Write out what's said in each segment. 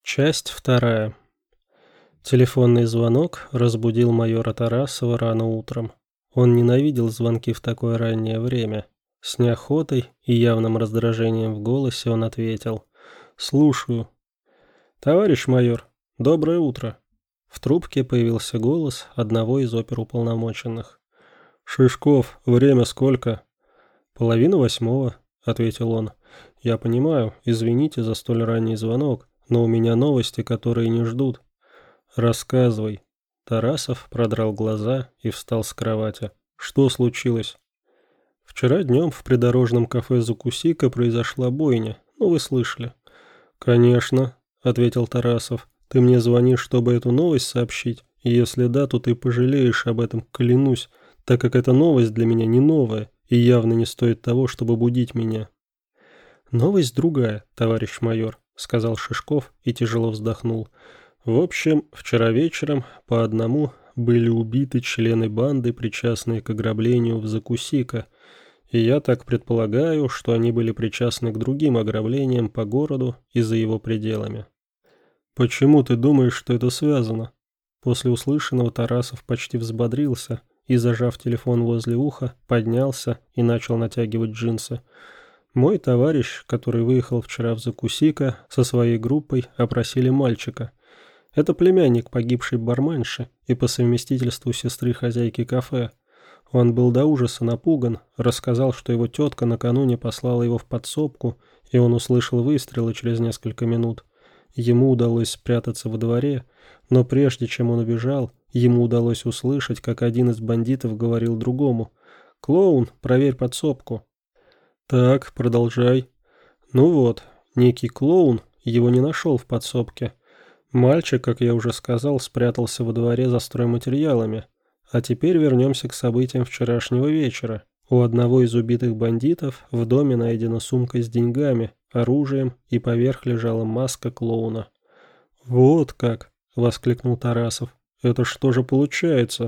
Часть вторая. Телефонный звонок разбудил майора Тарасова рано утром. Он ненавидел звонки в такое раннее время. С неохотой и явным раздражением в голосе он ответил: «Слушаю». «Товарищ майор, доброе утро». В трубке появился голос одного из оперуполномоченных. «Шишков, время сколько?» «8:30», — ответил он. «Я понимаю, извините за столь ранний звонок, но у меня новости, которые не ждут». «Рассказывай». Тарасов продрал глаза и встал с кровати. «Что случилось?» «Вчера днем в придорожном кафе «Закуси-ка» произошла бойня. Ну, вы слышали». «Конечно», — ответил Тарасов. «Ты мне звонишь, чтобы эту новость сообщить? И если да, то ты пожалеешь об этом, клянусь, так как эта новость для меня не новая и явно не стоит того, чтобы будить меня». «Новость другая, товарищ майор», — сказал Шишков и тяжело вздохнул. «В общем, вчера вечером по одному были убиты члены банды, причастные к ограблению в «Закуси-ка», и я так предполагаю, что они были причастны к другим ограблениям по городу и за его пределами». «Почему ты думаешь, что это связано?» После услышанного Тарасов почти взбодрился и, зажав телефон возле уха, поднялся и начал натягивать джинсы. «Мой товарищ, который выехал вчера в «Закуси-ка», со своей группой опросили мальчика. Это племянник погибшей барменши и по совместительству сестры хозяйки кафе. Он был до ужаса напуган, рассказал, что его тетка накануне послала его в подсобку, и он услышал выстрелы через несколько минут. Ему удалось спрятаться во дворе, но прежде чем он убежал, ему удалось услышать, как один из бандитов говорил другому: «Клоун, проверь подсобку». «Так, продолжай». «Ну вот, некий клоун его не нашел в подсобке. Мальчик, как я уже сказал, спрятался во дворе за стройматериалами. А теперь вернемся к событиям вчерашнего вечера. У одного из убитых бандитов в доме найдена сумка с деньгами, оружием, и поверх лежала маска клоуна». «Вот как!» — воскликнул Тарасов. «Это что же получается?»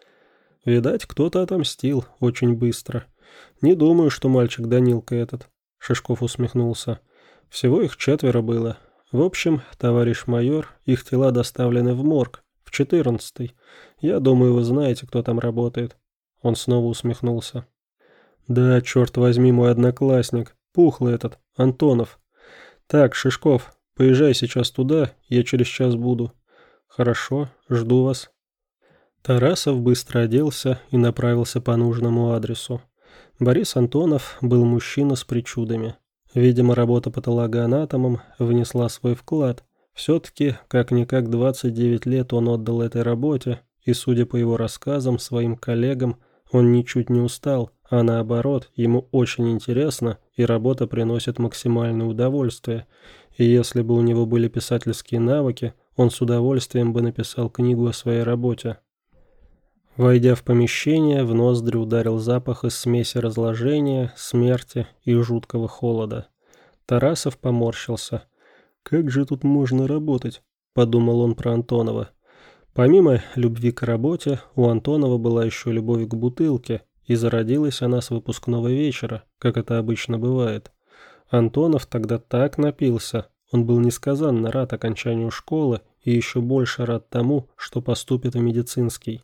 «Видать, кто-то отомстил очень быстро. Не думаю, что мальчик Данилка этот». Шишков усмехнулся. «Всего их 4 было. В общем, товарищ майор, их тела доставлены в морг, в 14-й. Я думаю, вы знаете, кто там работает». Он снова усмехнулся. «Да, черт возьми, мой одноклассник, пухлый этот, Антонов. Так, Шишков, поезжай сейчас туда, я через час буду». «Хорошо, жду вас». Тарасов быстро оделся и направился по нужному адресу. Борис Антонов был мужчина с причудами. Видимо, работа патологоанатомом внесла свой вклад. Все-таки, как-никак, 29 лет он отдал этой работе, и, судя по его рассказам своим коллегам, он ничуть не устал, а наоборот, ему очень интересно, и работа приносит максимальное удовольствие. И если бы у него были писательские навыки, он с удовольствием бы написал книгу о своей работе. Войдя в помещение, в ноздри ударил запах из смеси разложения, смерти и жуткого холода. Тарасов поморщился. «Как же тут можно работать?» – подумал он про Антонова. Помимо любви к работе, у Антонова была еще любовь к бутылке, и зародилась она с выпускного вечера, как это обычно бывает. Антонов тогда так напился, он был несказанно рад окончанию школы и еще больше рад тому, что поступит в медицинский.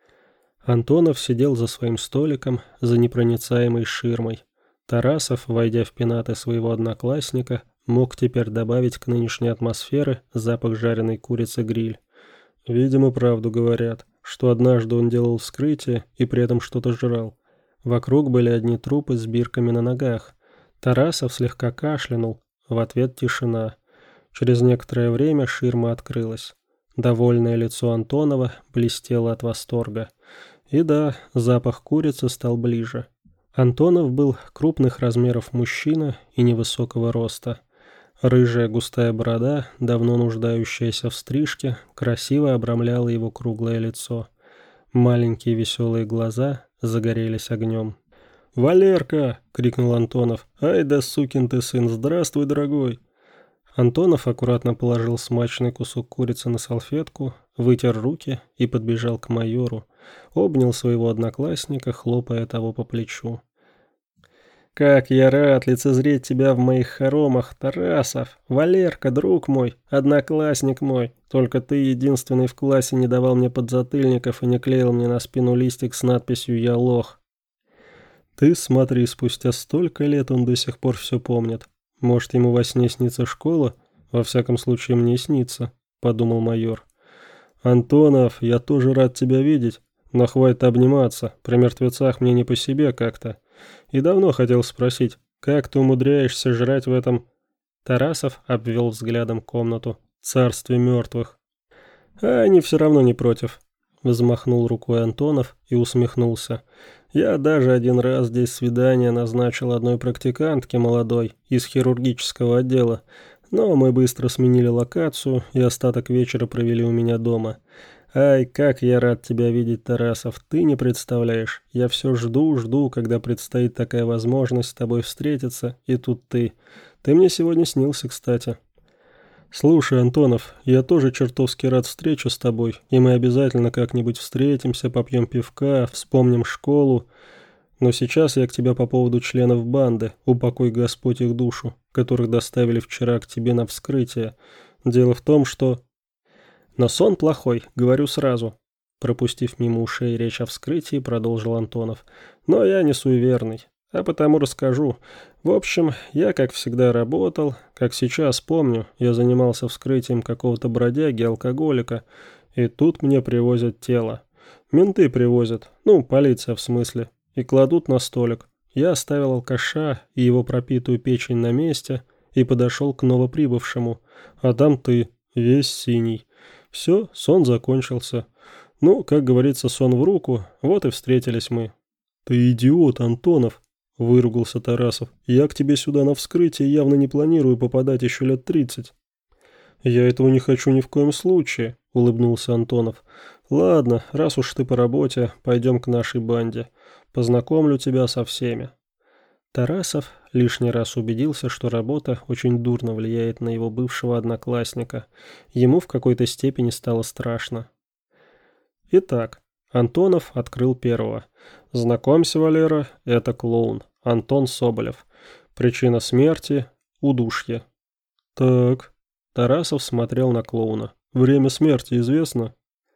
Антонов сидел за своим столиком, за непроницаемой ширмой. Тарасов, войдя в пенаты своего одноклассника, мог теперь добавить к нынешней атмосфере запах жареной курицы гриль. Видимо, правду говорят, что однажды он делал вскрытие и при этом что-то жрал. Вокруг были одни трупы с бирками на ногах. Тарасов слегка кашлянул, в ответ тишина. Через некоторое время ширма открылась. Довольное лицо Антонова блестело от восторга. И да, запах курицы стал ближе. Антонов был крупных размеров мужчина и невысокого роста. Рыжая густая борода, давно нуждающаяся в стрижке, красиво обрамляла его круглое лицо. Маленькие веселые глаза загорелись огнем. «Валерка!» — крикнул Антонов. «Ай да сукин ты сын! Здравствуй, дорогой!» Антонов аккуратно положил смачный кусок курицы на салфетку, вытер руки и подбежал к майору. Обнял своего одноклассника, хлопая того по плечу. Как я рад лицезреть тебя в моих хоромах, Тарасов! Валерка, друг мой, одноклассник мой. Только ты единственный в классе не давал мне подзатыльников и не клеил мне на спину листик с надписью «Я лох». Ты смотри, спустя столько лет он до сих пор все помнит. Может, ему во сне снится школа? Во всяком случае, мне снится, подумал майор. Антонов, я тоже рад тебя видеть, но хватит обниматься, при мертвецах мне не по себе как-то. И давно хотел спросить, как ты умудряешься жрать в этом... Тарасов обвел взглядом комнату. Царстве мертвых. А они все равно не против. Взмахнул рукой Антонов и усмехнулся. Я даже один раз здесь свидание назначил одной практикантке молодой из хирургического отдела, но мы быстро сменили локацию и остаток вечера провели у меня дома. Ай, как я рад тебя видеть, Тарасов, ты не представляешь. Я все жду, когда предстоит такая возможность с тобой встретиться, и тут ты. Ты мне сегодня снился, кстати. Слушай, Антонов, я тоже чертовски рад встрече с тобой, и мы обязательно как-нибудь встретимся, попьем пивка, вспомним школу. Но сейчас я к тебе по поводу членов банды, упокой Господь их душу, которых доставили вчера к тебе на вскрытие. Дело в том, что... Но сон плохой, говорю сразу. Пропустив мимо ушей речь о вскрытии, продолжил Антонов. Но я не суеверный, а потому расскажу. В общем, я, как всегда, работал. Как сейчас помню, я занимался вскрытием какого-то бродяги-алкоголика, и тут мне привозят тело. Менты привозят, ну, полиция в смысле, и кладут на столик. Я оставил алкаша и его пропитую печень на месте и подошел к новоприбывшему, а там ты, весь синий. Все, сон закончился. Ну, как говорится, сон в руку, вот и встретились мы. Ты идиот, Антонов, выругался Тарасов. Я к тебе сюда на вскрытие явно не планирую попадать еще лет 30. Я этого не хочу ни в коем случае, улыбнулся Антонов. Ладно, раз уж ты по работе, пойдем к нашей банде. Познакомлю тебя со всеми. Тарасов лишний раз убедился, что работа очень дурно влияет на его бывшего одноклассника. Ему в какой-то степени стало страшно. Итак, Антонов открыл первого. «Знакомься, Валера, это клоун, Антон Соболев. Причина смерти – удушье». «Так...» Тарасов смотрел на клоуна. «Время смерти известно?»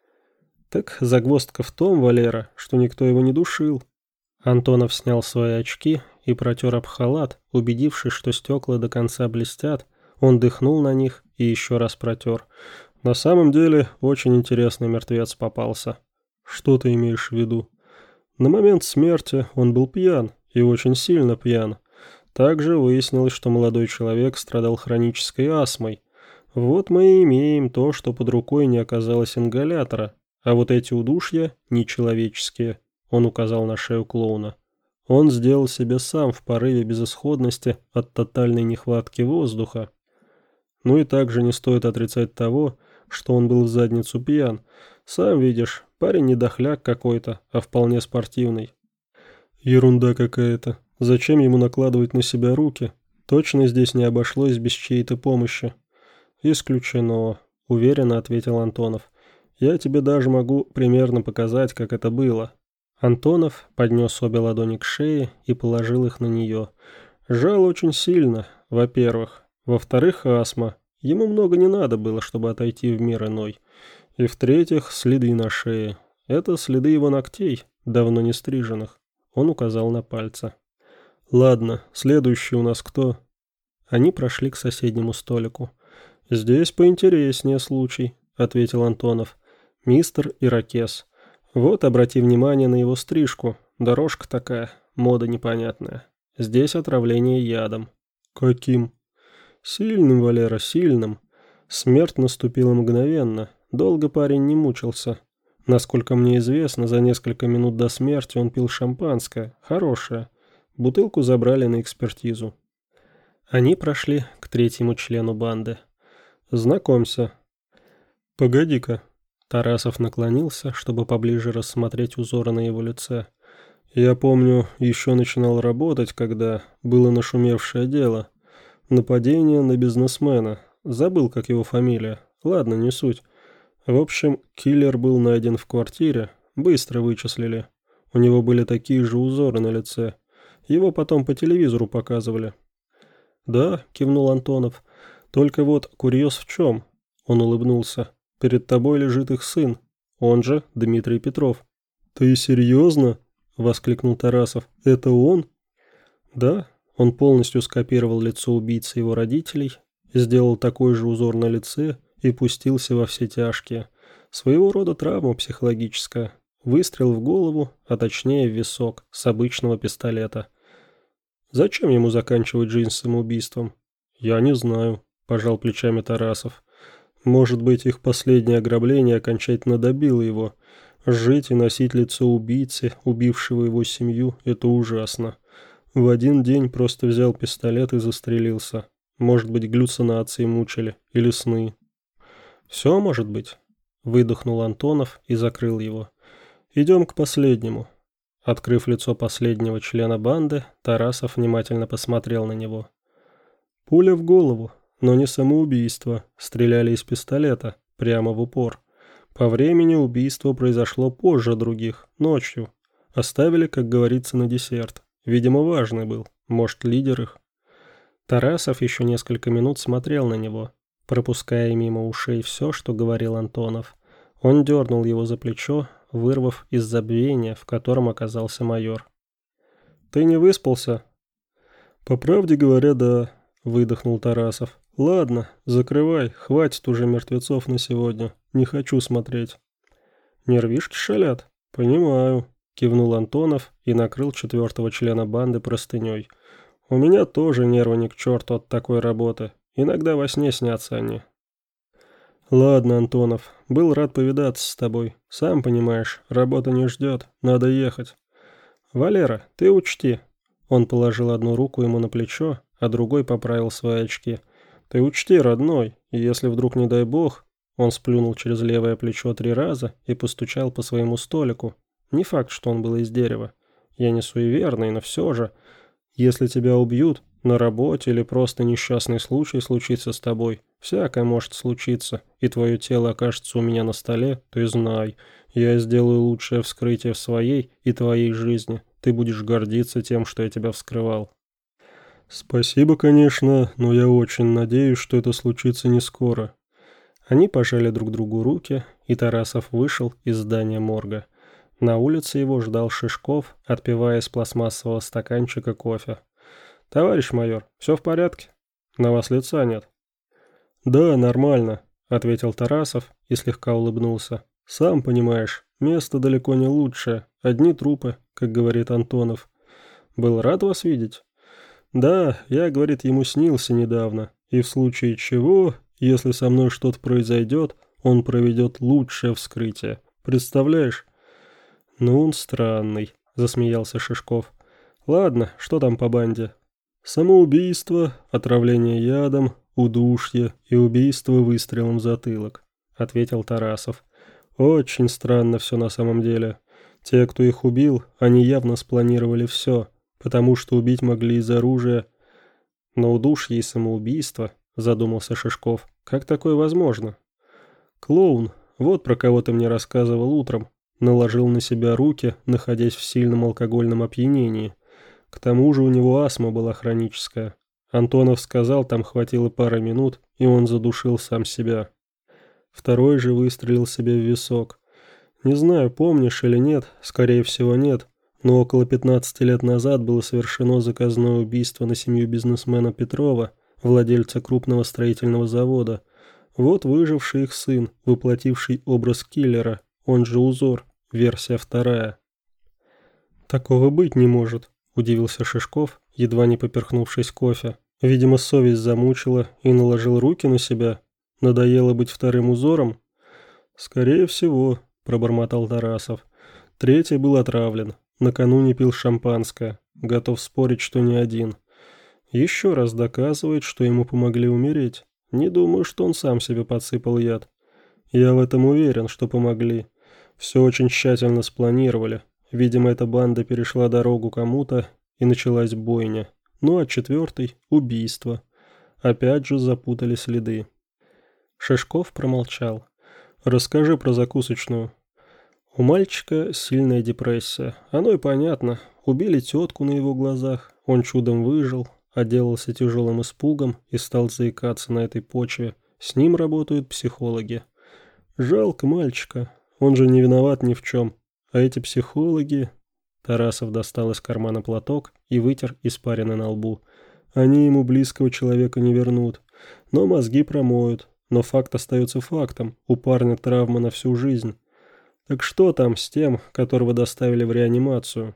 «Так загвоздка в том, Валера, что никто его не душил». Антонов снял свои очки и протер об халат, убедившись, что стекла до конца блестят. Он дыхнул на них и еще раз протер. На самом деле, очень интересный мертвец попался. Что ты имеешь в виду? На момент смерти он был пьян, и очень сильно пьян. Также выяснилось, что молодой человек страдал хронической астмой. Вот мы и имеем то, что под рукой не оказалось ингалятора, а вот эти удушья нечеловеческие. Он указал на шею клоуна. Он сделал себе сам в порыве безысходности от тотальной нехватки воздуха. Ну и также не стоит отрицать того, что он был в задницу пьян. Сам видишь, парень не дохляк какой-то, а вполне спортивный. Ерунда какая-то. Зачем ему накладывать на себя руки? Точно здесь не обошлось без чьей-то помощи. Исключено, уверенно ответил Антонов. Я тебе даже могу примерно показать, как это было. Антонов поднес обе ладони к шее и положил их на нее. Жал очень сильно, во-первых. Во-вторых, астма. Ему много не надо было, чтобы отойти в мир иной. И в-третьих, следы на шее. Это следы его ногтей, давно не стриженных. Он указал на пальцы. Ладно, следующий у нас кто? Они прошли к соседнему столику. Здесь поинтереснее случай, ответил Антонов. Мистер Ирокез. Вот обрати внимание на его стрижку. Дорожка такая, мода непонятная. Здесь отравление ядом. Каким? Сильным, Валера, сильным. Смерть наступила мгновенно. Долго парень не мучился. Насколько мне известно, за несколько минут до смерти он пил шампанское. Хорошее. Бутылку забрали на экспертизу. Они прошли к третьему члену банды. Знакомься. Погоди-ка. Тарасов наклонился, чтобы поближе рассмотреть узоры на его лице. Я помню, еще начинал работать, когда было нашумевшее дело. Нападение на бизнесмена. Забыл, как его фамилия. Ладно, не суть. В общем, киллер был найден в квартире. Быстро вычислили. У него были такие же узоры на лице. Его потом по телевизору показывали». «Да», — кивнул Антонов. «Только вот курьез в чем?» Он улыбнулся. «Перед тобой лежит их сын, он же Дмитрий Петров». «Ты серьезно?» — воскликнул Тарасов. «Это он?» «Да». Он полностью скопировал лицо убийцы его родителей, сделал такой же узор на лице и пустился во все тяжкие. Своего рода травма психологическая. Выстрел в голову, а точнее в висок, с обычного пистолета. Зачем ему заканчивать жизнь самоубийством? «Я не знаю», – пожал плечами Тарасов. «Может быть, их последнее ограбление окончательно добило его. Жить и носить лицо убийцы, убившего его семью – это ужасно. В один день просто взял пистолет и застрелился. Может быть, галлюцинации мучили или сны». «Все может быть», – выдохнул Антонов и закрыл его. «Идем к последнему». Открыв лицо последнего члена банды, Тарасов внимательно посмотрел на него. «Пуля в голову, но не самоубийство. Стреляли из пистолета, прямо в упор. По времени убийство произошло позже других, ночью. Оставили, как говорится, на десерт. Видимо, важный был, может, лидер их». Тарасов еще несколько минут смотрел на него, пропуская мимо ушей все, что говорил Антонов. Он дернул его за плечо, вырвав из забвения, в котором оказался майор. «Ты не выспался?» «По правде говоря, да», — выдохнул Тарасов. «Ладно, закрывай, хватит уже мертвецов на сегодня, не хочу смотреть». «Нервишки шалят?» «Понимаю», — кивнул Антонов и накрыл четвертого члена банды простыней. «У меня тоже нервы ни к черту от такой работы, иногда во сне снятся они». «Ладно, Антонов, был рад повидаться с тобой. Сам понимаешь, работа не ждет, надо ехать. Валера, ты учти». Он положил одну руку ему на плечо, а другой поправил свои очки. «Ты учти, родной, и если вдруг, не дай бог...» Он сплюнул через левое плечо 3 раза и постучал по своему столику. Не факт, что он был из дерева. Я не суеверный, но все же... Если тебя убьют, на работе или просто несчастный случай случится с тобой, всякое может случиться, и твое тело окажется у меня на столе, ты знай, я сделаю лучшее вскрытие в своей и твоей жизни, ты будешь гордиться тем, что я тебя вскрывал». «Спасибо, конечно, но я очень надеюсь, что это случится не скоро». Они пожали друг другу руки, и Тарасов вышел из здания морга. На улице его ждал Шишков, отпивая из пластмассового стаканчика кофе. «Товарищ майор, все в порядке? На вас лица нет». «Да, нормально», — ответил Тарасов и слегка улыбнулся. «Сам понимаешь, место далеко не лучшее, одни трупы, как говорит Антонов. Был рад вас видеть?» «Да, я, говорит, ему снился недавно, и в случае чего, если со мной что-то произойдет, он проведет лучшее вскрытие. Представляешь?» «Ну, он странный», — засмеялся Шишков. «Ладно, что там по банде?» «Самоубийство, отравление ядом, удушье и убийство выстрелом в затылок», — ответил Тарасов. «Очень странно все на самом деле. Те, кто их убил, они явно спланировали все, потому что убить могли из оружия». «Но удушье и самоубийство», — задумался Шишков. «Как такое возможно?» «Клоун, вот про кого ты мне рассказывал утром. Наложил на себя руки, находясь в сильном алкогольном опьянении. К тому же у него астма была хроническая. Антонов сказал, там хватило пары минут, и он задушил сам себя. Второй же выстрелил себе в висок. Не знаю, помнишь или нет, скорее всего нет, но около 15 лет назад было совершено заказное убийство на семью бизнесмена Петрова, владельца крупного строительного завода. Вот выживший их сын, воплотивший образ киллера, он же узор. Версия 2. «Такого быть не может», – удивился Шишков, едва не поперхнувшись кофе. «Видимо, совесть замучила и наложил руки на себя. Надоело быть вторым узором?» «Скорее всего», – пробормотал Тарасов. «Третий был отравлен. Накануне пил шампанское. Готов спорить, что не один. Еще раз доказывает, что ему помогли умереть. Не думаю, что он сам себе подсыпал яд. Я в этом уверен, что помогли. Все очень тщательно спланировали. Видимо, эта банда перешла дорогу кому-то, и началась бойня. Ну а 4 – убийство. Опять же запутали следы». Шишков промолчал. «Расскажи про закусочную». «У мальчика сильная депрессия. Оно и понятно. убили тетку на его глазах, он чудом выжил, отделался тяжелым испугом и стал заикаться на этой почве. С ним работают психологи. Жалко мальчика, он же не виноват ни в чем. А эти психологи... Тарасов достал из кармана платок и вытер испарины на лбу. Они ему близкого человека не вернут, но мозги промоют. Но факт остается фактом, у парня травма на всю жизнь. Так что там с тем, которого доставили в реанимацию?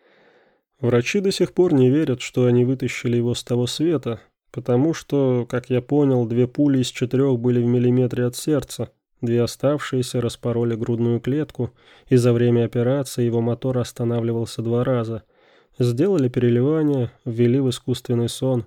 Врачи до сих пор не верят, что они вытащили его с того света, потому что, как я понял, 2 пули из 4 были в миллиметре от сердца, 2 оставшиеся распороли грудную клетку, и за время операции его мотор останавливался 2 раза. Сделали переливание, ввели в искусственный сон.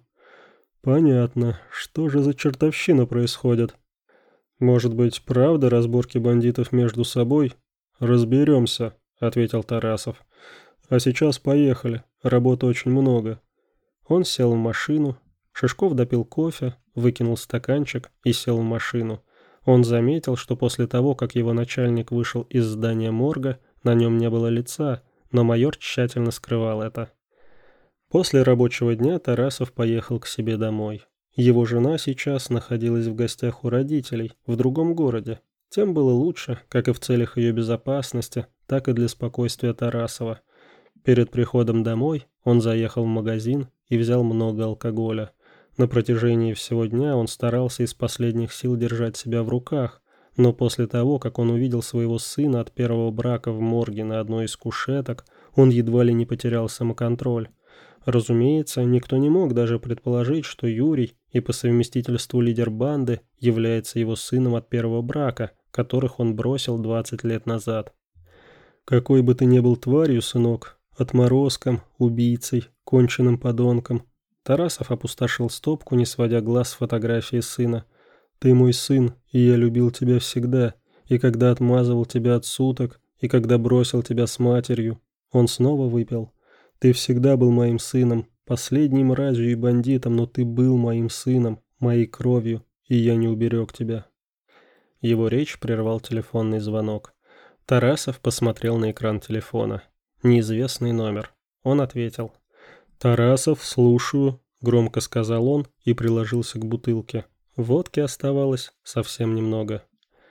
Понятно, что же за чертовщина происходит? Может быть, правда разборки бандитов между собой? Разберемся, ответил Тарасов. А сейчас поехали, работы очень много. Он сел в машину. Шишков допил кофе, выкинул стаканчик и сел в машину. Он заметил, что после того, как его начальник вышел из здания морга, на нем не было лица, но майор тщательно скрывал это. После рабочего дня Тарасов поехал к себе домой. Его жена сейчас находилась в гостях у родителей, в другом городе. Тем было лучше, как и в целях ее безопасности, так и для спокойствия Тарасова. Перед приходом домой он заехал в магазин и взял много алкоголя. На протяжении всего дня он старался из последних сил держать себя в руках, но после того, как он увидел своего сына от первого брака в морге на одной из кушеток, он едва ли не потерял самоконтроль. Разумеется, никто не мог даже предположить, что Юрий, и по совместительству лидер банды, является его сыном от первого брака, которых он бросил 20 лет назад. «Какой бы ты ни был тварью, сынок, отморозком, убийцей, конченным подонком», Тарасов опустошил стопку, не сводя глаз с фотографии сына. «Ты мой сын, и я любил тебя всегда, и когда отмазывал тебя от суток, и когда бросил тебя с матерью». Он снова выпил. «Ты всегда был моим сыном, последней мразью и бандитом, но ты был моим сыном, моей кровью, и я не уберег тебя». Его речь прервал телефонный звонок. Тарасов посмотрел на экран телефона. Неизвестный номер. Он ответил. «Тарасов, слушаю», — громко сказал он и приложился к бутылке. Водки оставалось совсем немного.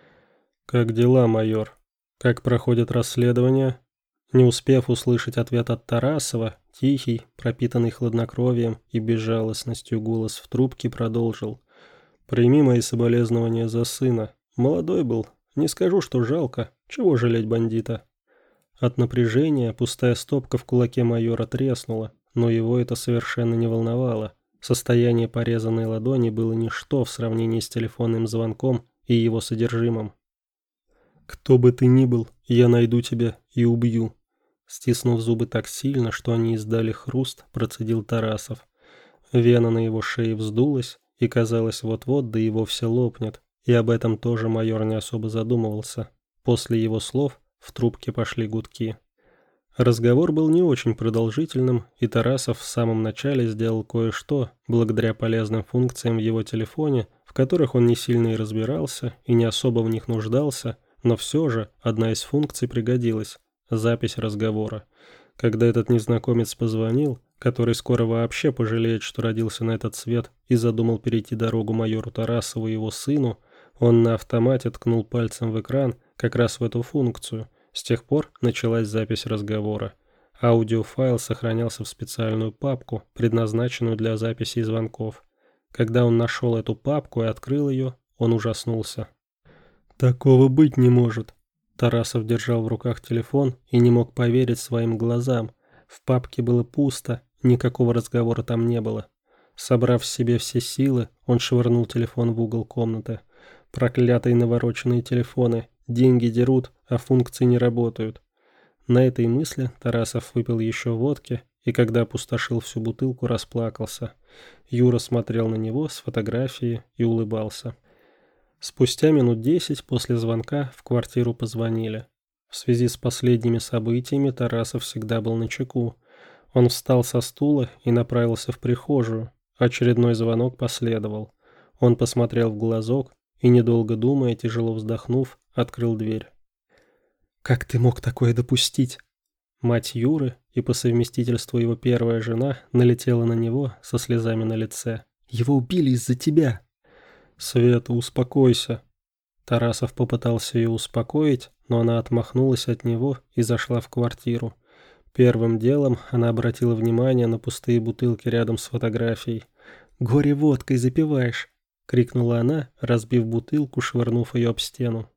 «Как дела, майор? Как проходит расследование?» Не успев услышать ответ от Тарасова, тихий, пропитанный хладнокровием и безжалостностью голос в трубке продолжил. «Прими мои соболезнования за сына. Молодой был. Не скажу, что жалко. Чего жалеть бандита?» От напряжения пустая стопка в кулаке майора треснула, но его это совершенно не волновало. Состояние порезанной ладони было ничто в сравнении с телефонным звонком и его содержимым. «Кто бы ты ни был, я найду тебя и убью». Стиснув зубы так сильно, что они издали хруст, процедил Тарасов. Вена на его шее вздулась, и казалось, вот-вот да и вовсе лопнет, и об этом тоже майор не особо задумывался. После его слов в трубке пошли гудки. Разговор был не очень продолжительным, и Тарасов в самом начале сделал кое-что, благодаря полезным функциям в его телефоне, в которых он не сильно и разбирался, и не особо в них нуждался, но все же одна из функций пригодилась. Запись разговора. Когда этот незнакомец позвонил, который скоро вообще пожалеет, что родился на этот свет, и задумал перейти дорогу майору Тарасову и его сыну, он на автомате ткнул пальцем в экран как раз в эту функцию. С тех пор началась запись разговора. Аудиофайл сохранялся в специальную папку, предназначенную для записи звонков. Когда он нашел эту папку и открыл ее, он ужаснулся. «Такого быть не может!» Тарасов держал в руках телефон и не мог поверить своим глазам. В папке было пусто, никакого разговора там не было. Собрав в себе все силы, он швырнул телефон в угол комнаты. Проклятые навороченные телефоны, деньги дерут, а функции не работают. На этой мысли Тарасов выпил еще водки и, когда опустошил всю бутылку, расплакался. Юра смотрел на него с фотографии и улыбался. Спустя минут 10 после звонка в квартиру позвонили. В связи с последними событиями Тарасов всегда был начеку. Он встал со стула и направился в прихожую. Очередной звонок последовал. Он посмотрел в глазок и, недолго думая, тяжело вздохнув, открыл дверь. «Как ты мог такое допустить?» Мать Юры и по совместительству его первая жена налетела на него со слезами на лице. «Его убили из-за тебя!» «Света, успокойся!» Тарасов попытался ее успокоить, но она отмахнулась от него и зашла в квартиру. Первым делом она обратила внимание на пустые бутылки рядом с фотографией. «Горе водкой запиваешь!» — крикнула она, разбив бутылку, швырнув ее об стену.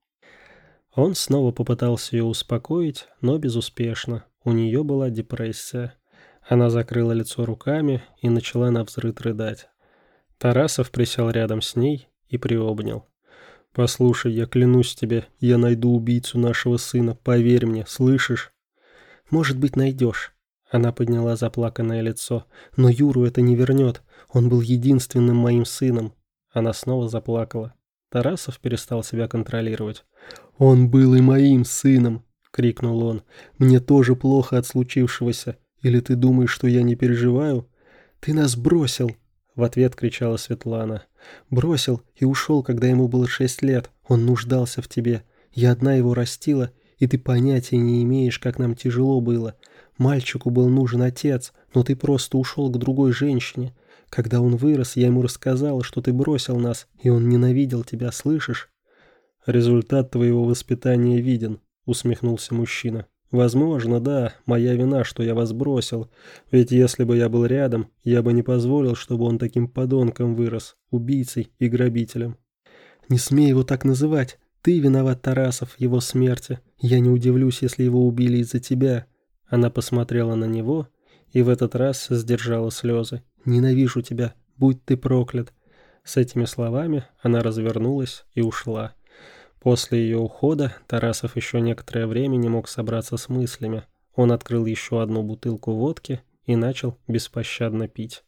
Он снова попытался ее успокоить, но безуспешно. У нее была депрессия. Она закрыла лицо руками и начала навзрыд рыдать. Тарасов присел рядом с ней и приобнял. «Послушай, я клянусь тебе, я найду убийцу нашего сына, поверь мне, слышишь?» «Может быть, найдешь». Она подняла заплаканное лицо. «Но Юру это не вернет. Он был единственным моим сыном». Она снова заплакала. Тарасов перестал себя контролировать. «Он был и моим сыном!» — крикнул он. «Мне тоже плохо от случившегося. Или ты думаешь, что я не переживаю?» «Ты нас бросил!» — в ответ кричала Светлана. «Бросил и ушел, когда ему было 6 лет. Он нуждался в тебе. Я одна его растила, и ты понятия не имеешь, как нам тяжело было. Мальчику был нужен отец, но ты просто ушел к другой женщине. Когда он вырос, я ему рассказала, что ты бросил нас, и он ненавидел тебя, слышишь?» «Результат твоего воспитания виден», — усмехнулся мужчина. «Возможно, да, моя вина, что я вас бросил. Ведь если бы я был рядом, я бы не позволил, чтобы он таким подонком вырос, убийцей и грабителем». «Не смей его так называть. Ты виноват, Тарасов, в его смерти. Я не удивлюсь, если его убили из-за тебя». Она посмотрела на него и в этот раз сдержала слезы. «Ненавижу тебя, будь ты проклят». С этими словами она развернулась и ушла. После ее ухода Тарасов еще некоторое время не мог собраться с мыслями. Он открыл еще одну бутылку водки и начал беспощадно пить.